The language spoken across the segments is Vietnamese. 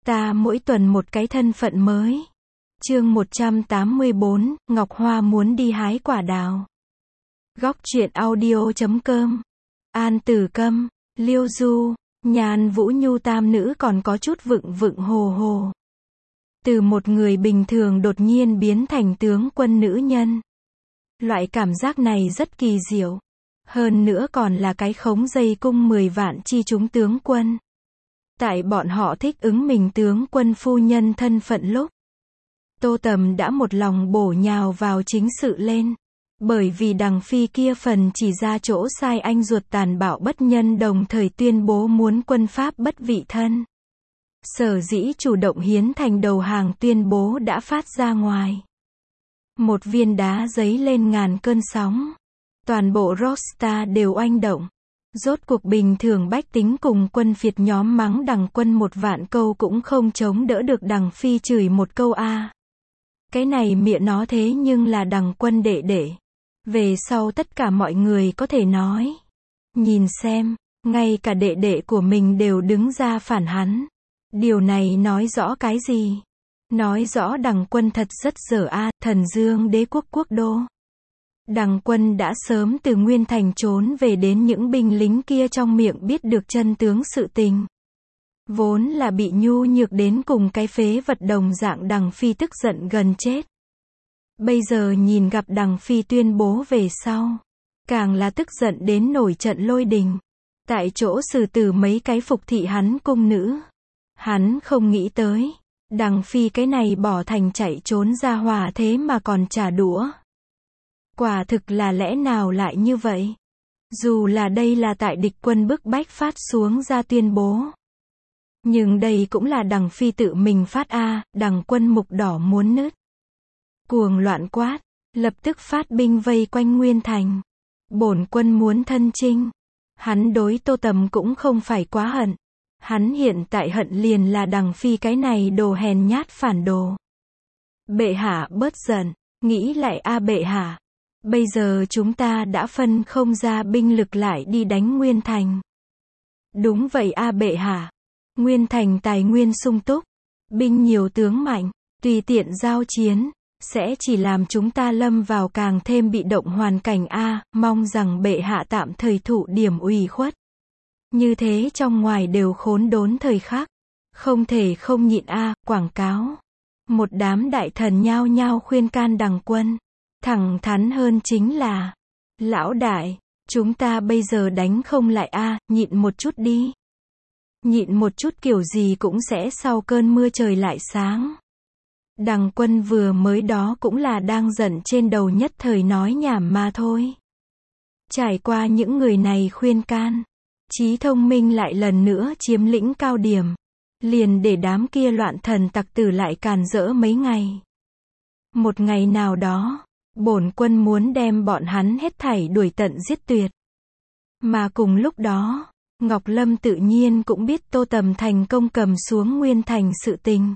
Ta mỗi tuần một cái thân phận mới. Chương 184, Ngọc Hoa muốn đi hái quả đào. Góc truyện audio.com. An Tử Câm, Liêu Du, Nhan Vũ Nhu tam nữ còn có chút vựng hồ hồ. Từ một người bình thường đột nhiên biến thành tướng quân nữ nhân. Loại cảm giác này rất kỳ diệu. Hơn nữa còn là cái khống dây cung 10 vạn chi chúng tướng quân. Tại bọn họ thích ứng mình tướng quân phu nhân thân phận lúc, Tô Tầm đã một lòng bổ nhào vào chính sự lên. Bởi vì đằng phi kia phần chỉ ra chỗ sai anh ruột tàn bạo bất nhân đồng thời tuyên bố muốn quân pháp bất vị thân. Sở dĩ chủ động hiến thành đầu hàng tuyên bố đã phát ra ngoài. Một viên đá giấy lên ngàn cơn sóng. Toàn bộ Rosta đều oanh động. Rốt cuộc bình thường bách tính cùng quân phiệt nhóm mắng đằng quân 1 vạn câu cũng không chống đỡ được đằng phi chửi 1 câu a. Cái này miệng nó thế nhưng là đằng quân đệ đệ. Về sau tất cả mọi người có thể nói. Nhìn xem, ngay cả đệ đệ của mình đều đứng ra phản hắn. Điều này nói rõ cái gì? Nói rõ đằng quân thật rất dở a, Thần Dương đế quốc quốc đô. Đằng quân đã sớm từ Nguyên Thành trốn về đến những binh lính kia trong miệng biết được chân tướng sự tình. Vốn là bị nhu nhược đến cùng cái phế vật đồng dạng đằng phi tức giận gần chết. Bây giờ nhìn gặp đằng phi tuyên bố về sau. Càng là tức giận đến nổi trận lôi đình. Tại chỗ xử tử mấy cái phục thị hắn cung nữ. Hắn không nghĩ tới. Đằng phi cái này bỏ thành chạy trốn ra hòa thế mà còn trả đũa. Quả thực là lẽ nào lại như vậy? Dù là đây là tại địch quân bức bách phát xuống ra tuyên bố. Nhưng đây cũng là đằng phi tự mình phát a, đằng quân mục đỏ muốn nứt. Cuồng loạn quát, lập tức phát binh vây quanh Nguyên Thành. Bổn quân muốn thân chinh. Hắn đối Tô Tầm cũng không phải quá hận. Hắn hiện tại hận liền là đằng phi cái này đồ hèn nhát phản đồ. Bệ hạ bớt giận, nghĩ lại a bệ hạ. Bây giờ chúng ta đã phân không ra binh lực lại đi đánh Nguyên Thành. Đúng vậy a bệ hạ. Nguyên Thành tài nguyên sung túc, binh nhiều tướng mạnh, tùy tiện giao chiến, sẽ chỉ làm chúng ta lâm vào càng thêm bị động hoàn cảnh a, mong rằng bệ hạ tạm thời thụ điểm ủy khuất. Như thế trong ngoài đều khốn đốn thời khắc, không thể không nhịn a, quảng cáo. Một đám đại thần nhao nhao khuyên can đằng quân. Thẳng thắn hơn chính là, lão đại, chúng ta bây giờ đánh không lại a, nhịn một chút đi. Nhịn một chút kiểu gì cũng sẽ sau cơn mưa trời lại sáng. Đằng quân vừa mới đó cũng là đang giận trên đầu nhất thời nói nhảm mà thôi. Trải qua những người này khuyên can, trí thông minh lại lần nữa chiếm lĩnh cao điểm. Liền để đám kia loạn thần tặc tử lại càn rỡ mấy ngày. Một ngày nào đó, bổn quân muốn đem bọn hắn hết thảy đuổi tận giết tuyệt. Mà cùng lúc đó, Ngọc Lâm tự nhiên cũng biết Tô Tầm thành công cầm xuống Nguyên Thành sự tình.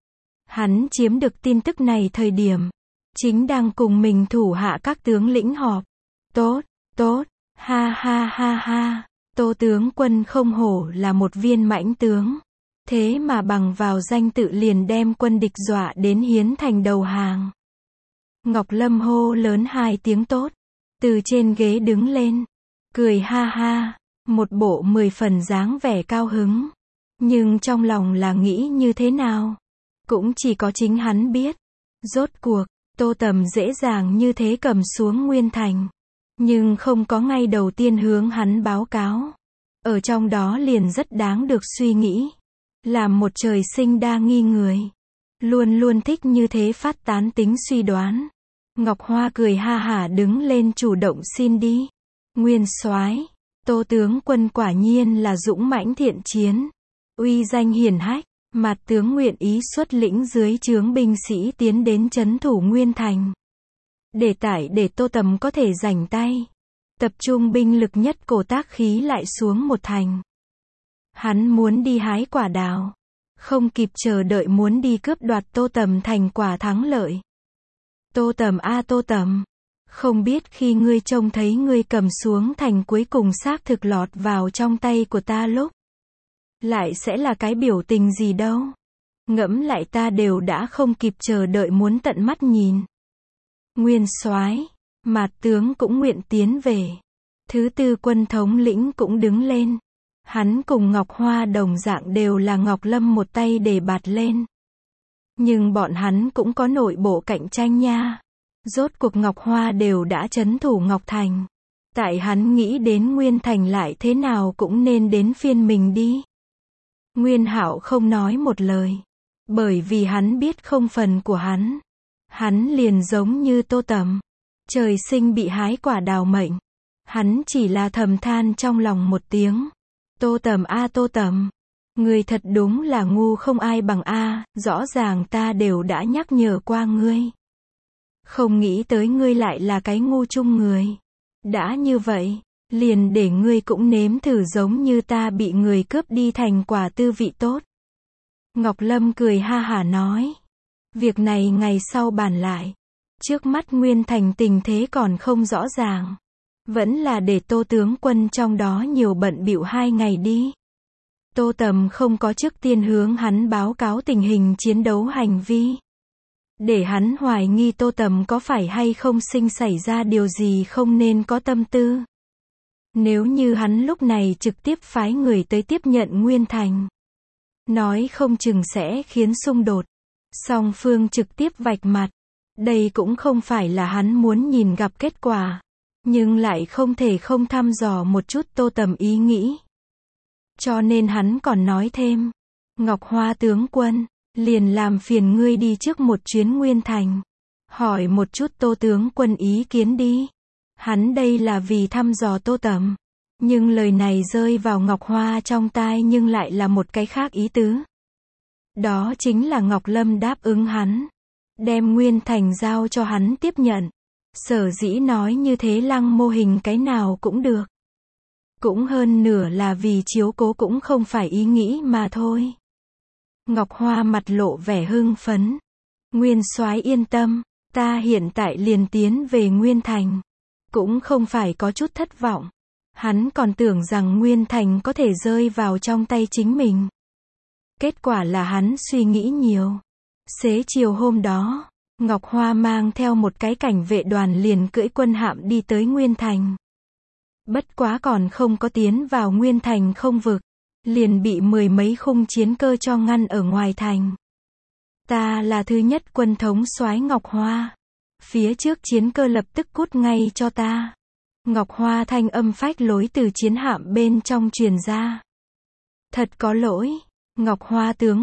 Hắn chiếm được tin tức này thời điểm, chính đang cùng mình thủ hạ các tướng lĩnh họp. Tốt, tốt, ha ha ha ha, Tô tướng quân không hổ là một viên mãnh tướng. Thế mà bằng vào danh tự liền đem quân địch dọa đến hiến thành đầu hàng. Ngọc Lâm hô lớn 2 tiếng tốt, từ trên ghế đứng lên, cười ha ha, một bộ 10 phần dáng vẻ cao hứng. Nhưng trong lòng là nghĩ như thế nào? Cũng chỉ có chính hắn biết. Rốt cuộc, Tô Tầm dễ dàng như thế cầm xuống Nguyên Thành. Nhưng không có ngay đầu tiên hướng hắn báo cáo. Ở trong đó liền rất đáng được suy nghĩ. Làm một trời sinh đa nghi người. Luôn luôn thích như thế phát tán tính suy đoán. Ngọc Hoa cười ha hả đứng lên chủ động xin đi. Nguyên soái, Tô tướng quân quả nhiên là dũng mãnh thiện chiến. Uy danh hiển hách, mặt tướng nguyện ý xuất lĩnh dưới trướng binh sĩ tiến đến trấn thủ Nguyên Thành. Để Tô Tầm có thể rảnh tay. Tập trung binh lực nhất cổ tác khí lại xuống một thành. Hắn muốn đi hái quả đào. Không kịp chờ đợi muốn đi cướp đoạt Tô Tầm thành quả thắng lợi. Tô Tầm a Tô Tầm. Không biết khi ngươi trông thấy ngươi cầm xuống thành cuối cùng xác thực lọt vào trong tay của ta lúc. Lại sẽ là cái biểu tình gì đâu. Ngẫm lại ta đều đã không kịp chờ đợi muốn tận mắt nhìn. Nguyên soái, Mạt tướng cũng nguyện tiến về. Thứ tư quân thống lĩnh cũng đứng lên. Hắn cùng Ngọc Hoa đồng dạng đều là Ngọc Lâm một tay để bạt lên. Nhưng bọn hắn cũng có nội bộ cạnh tranh nha. Rốt cuộc Ngọc Hoa đều đã trấn thủ Ngọc Thành. Tại hắn nghĩ đến Nguyên Thành lại thế nào cũng nên đến phiên mình đi. Nguyên Hạo không nói một lời. Bởi vì hắn biết không phần của hắn. Hắn liền giống như Tô Tầm. Trời sinh bị hái quả đào mệnh. Hắn chỉ là thầm than trong lòng một tiếng. Tô Tầm a Tô Tầm. Ngươi thật đúng là ngu không ai bằng a, rõ ràng ta đều đã nhắc nhở qua ngươi. Không nghĩ tới ngươi lại là cái ngu chung người. Đã như vậy, liền để ngươi cũng nếm thử giống như ta bị người cướp đi thành quả tư vị tốt. Ngọc Lâm cười ha hả nói. Việc này ngày sau bàn lại. Trước mắt Nguyên Thành tình thế còn không rõ ràng. Vẫn là để Tô tướng quân trong đó nhiều bận bịu 2 ngày đi. Tô Tầm không có trước tiên hướng hắn báo cáo tình hình chiến đấu hành vi. Để hắn hoài nghi Tô Tầm có phải hay không sinh xảy ra điều gì không nên có tâm tư. Nếu như hắn lúc này trực tiếp phái người tới tiếp nhận Nguyên Thành. Nói không chừng sẽ khiến xung đột. Song phương trực tiếp vạch mặt. Đây cũng không phải là hắn muốn nhìn gặp kết quả. Nhưng lại không thể không thăm dò một chút Tô Tầm ý nghĩ. Cho nên hắn còn nói thêm. Ngọc Hoa tướng quân, liền làm phiền ngươi đi trước một chuyến Nguyên Thành. Hỏi một chút Tô tướng quân ý kiến đi. Hắn đây là vì thăm dò Tô Tầm. Nhưng lời này rơi vào Ngọc Hoa trong tai nhưng lại là một cái khác ý tứ. Đó chính là Ngọc Lâm đáp ứng hắn. Đem Nguyên Thành giao cho hắn tiếp nhận. Sở dĩ nói như thế Lăng Mô Hình cái nào cũng được. Cũng hơn nửa là vì chiếu cố cũng không phải ý nghĩ mà thôi. Ngọc Hoa mặt lộ vẻ hưng phấn. Nguyên soái yên tâm, ta hiện tại liền tiến về Nguyên Thành. Cũng không phải có chút thất vọng. Hắn còn tưởng rằng Nguyên Thành có thể rơi vào trong tay chính mình. Kết quả là hắn suy nghĩ nhiều. Xế chiều hôm đó, Ngọc Hoa mang theo một cái cảnh vệ đoàn liền cưỡi quân hạm đi tới Nguyên Thành. Bất quá còn không có tiến vào Nguyên Thành không vực. Liền bị 10 mấy khung chiến cơ cho ngăn ở ngoài thành. Ta là thứ nhất quân thống soái Ngọc Hoa. Phía trước chiến cơ lập tức cút ngay cho ta. Ngọc Hoa thanh âm phách lối từ chiến hạm bên trong truyền ra. Thật có lỗi, Ngọc Hoa tướng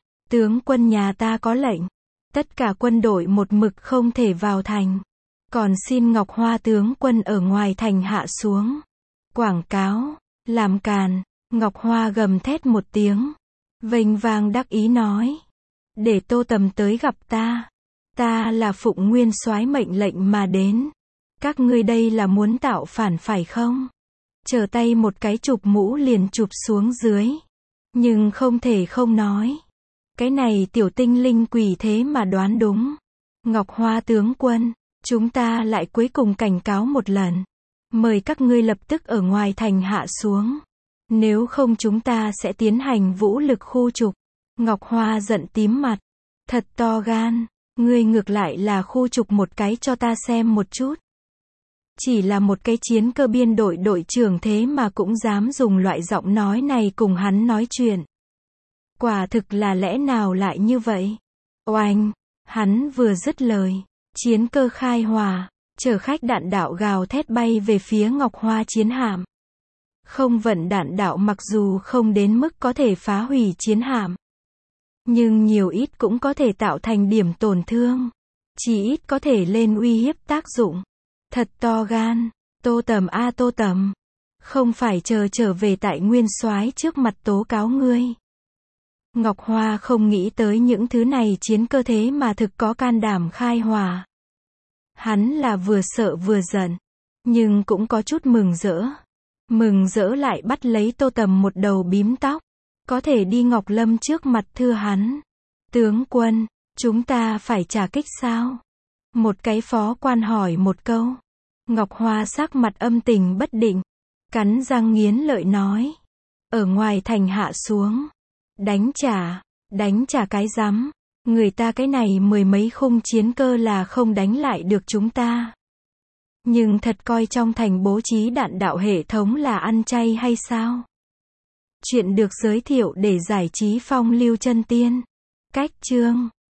quân nhà ta có lệnh. Tất cả quân đội một mực không thể vào thành. Còn xin Ngọc Hoa tướng quân ở ngoài thành hạ xuống. Quảng cáo, làm càn. Ngọc Hoa gầm thét một tiếng. Vênh vang đắc ý nói. Để Tô Tầm tới gặp ta. Ta là phụng Nguyên soái mệnh lệnh mà đến. Các ngươi đây là muốn tạo phản phải không? Trở tay một cái chụp mũ liền chụp xuống dưới. Nhưng không thể không nói. Cái này tiểu tinh linh quỷ thế mà đoán đúng. Ngọc Hoa tướng quân, chúng ta lại cuối cùng cảnh cáo một lần. Mời các ngươi lập tức ở ngoài thành hạ xuống. Nếu không chúng ta sẽ tiến hành vũ lực khu trục. Ngọc Hoa giận tím mặt. Thật to gan. Ngươi ngược lại là khu trục một cái cho ta xem một chút. Chỉ là một cái chiến cơ biên đội đội trưởng thế mà cũng dám dùng loại giọng nói này cùng hắn nói chuyện. Quả thực là lẽ nào lại như vậy? Oanh! Hắn vừa dứt lời. Chiến cơ khai hỏa. Chở khách đạn đạo gào thét bay về phía Ngọc Hoa chiến hạm. Không vận đạn đạo mặc dù không đến mức có thể phá hủy chiến hạm. Nhưng nhiều ít cũng có thể tạo thành điểm tổn thương. Chỉ ít có thể lên uy hiếp tác dụng. Thật to gan. Tô Tầm a Tô Tầm. Không phải trở về tại Nguyên soái trước mặt tố cáo ngươi. Ngọc Hoa không nghĩ tới những thứ này chiến cơ thế mà thực có can đảm khai hỏa. Hắn là vừa sợ vừa giận. Nhưng cũng có chút mừng rỡ. Mừng rỡ lại bắt lấy Tô Tầm một đầu bím tóc. Có thể đi Ngọc Lâm trước mặt thưa hắn. Tướng quân, chúng ta phải trả kích sao? Một cái phó quan hỏi một câu. Ngọc Hoa sắc mặt âm tình bất định. Cắn răng nghiến lợi nói. Ở ngoài thành hạ xuống. Đánh trả. Đánh trả cái rắm. Người ta cái này mười mấy khung chiến cơ là không đánh lại được chúng ta. Nhưng thật coi trong thành bố trí đạn đạo hệ thống là ăn chay hay sao? Chuyện được giới thiệu để giải trí phong lưu chân tiên. Cách chương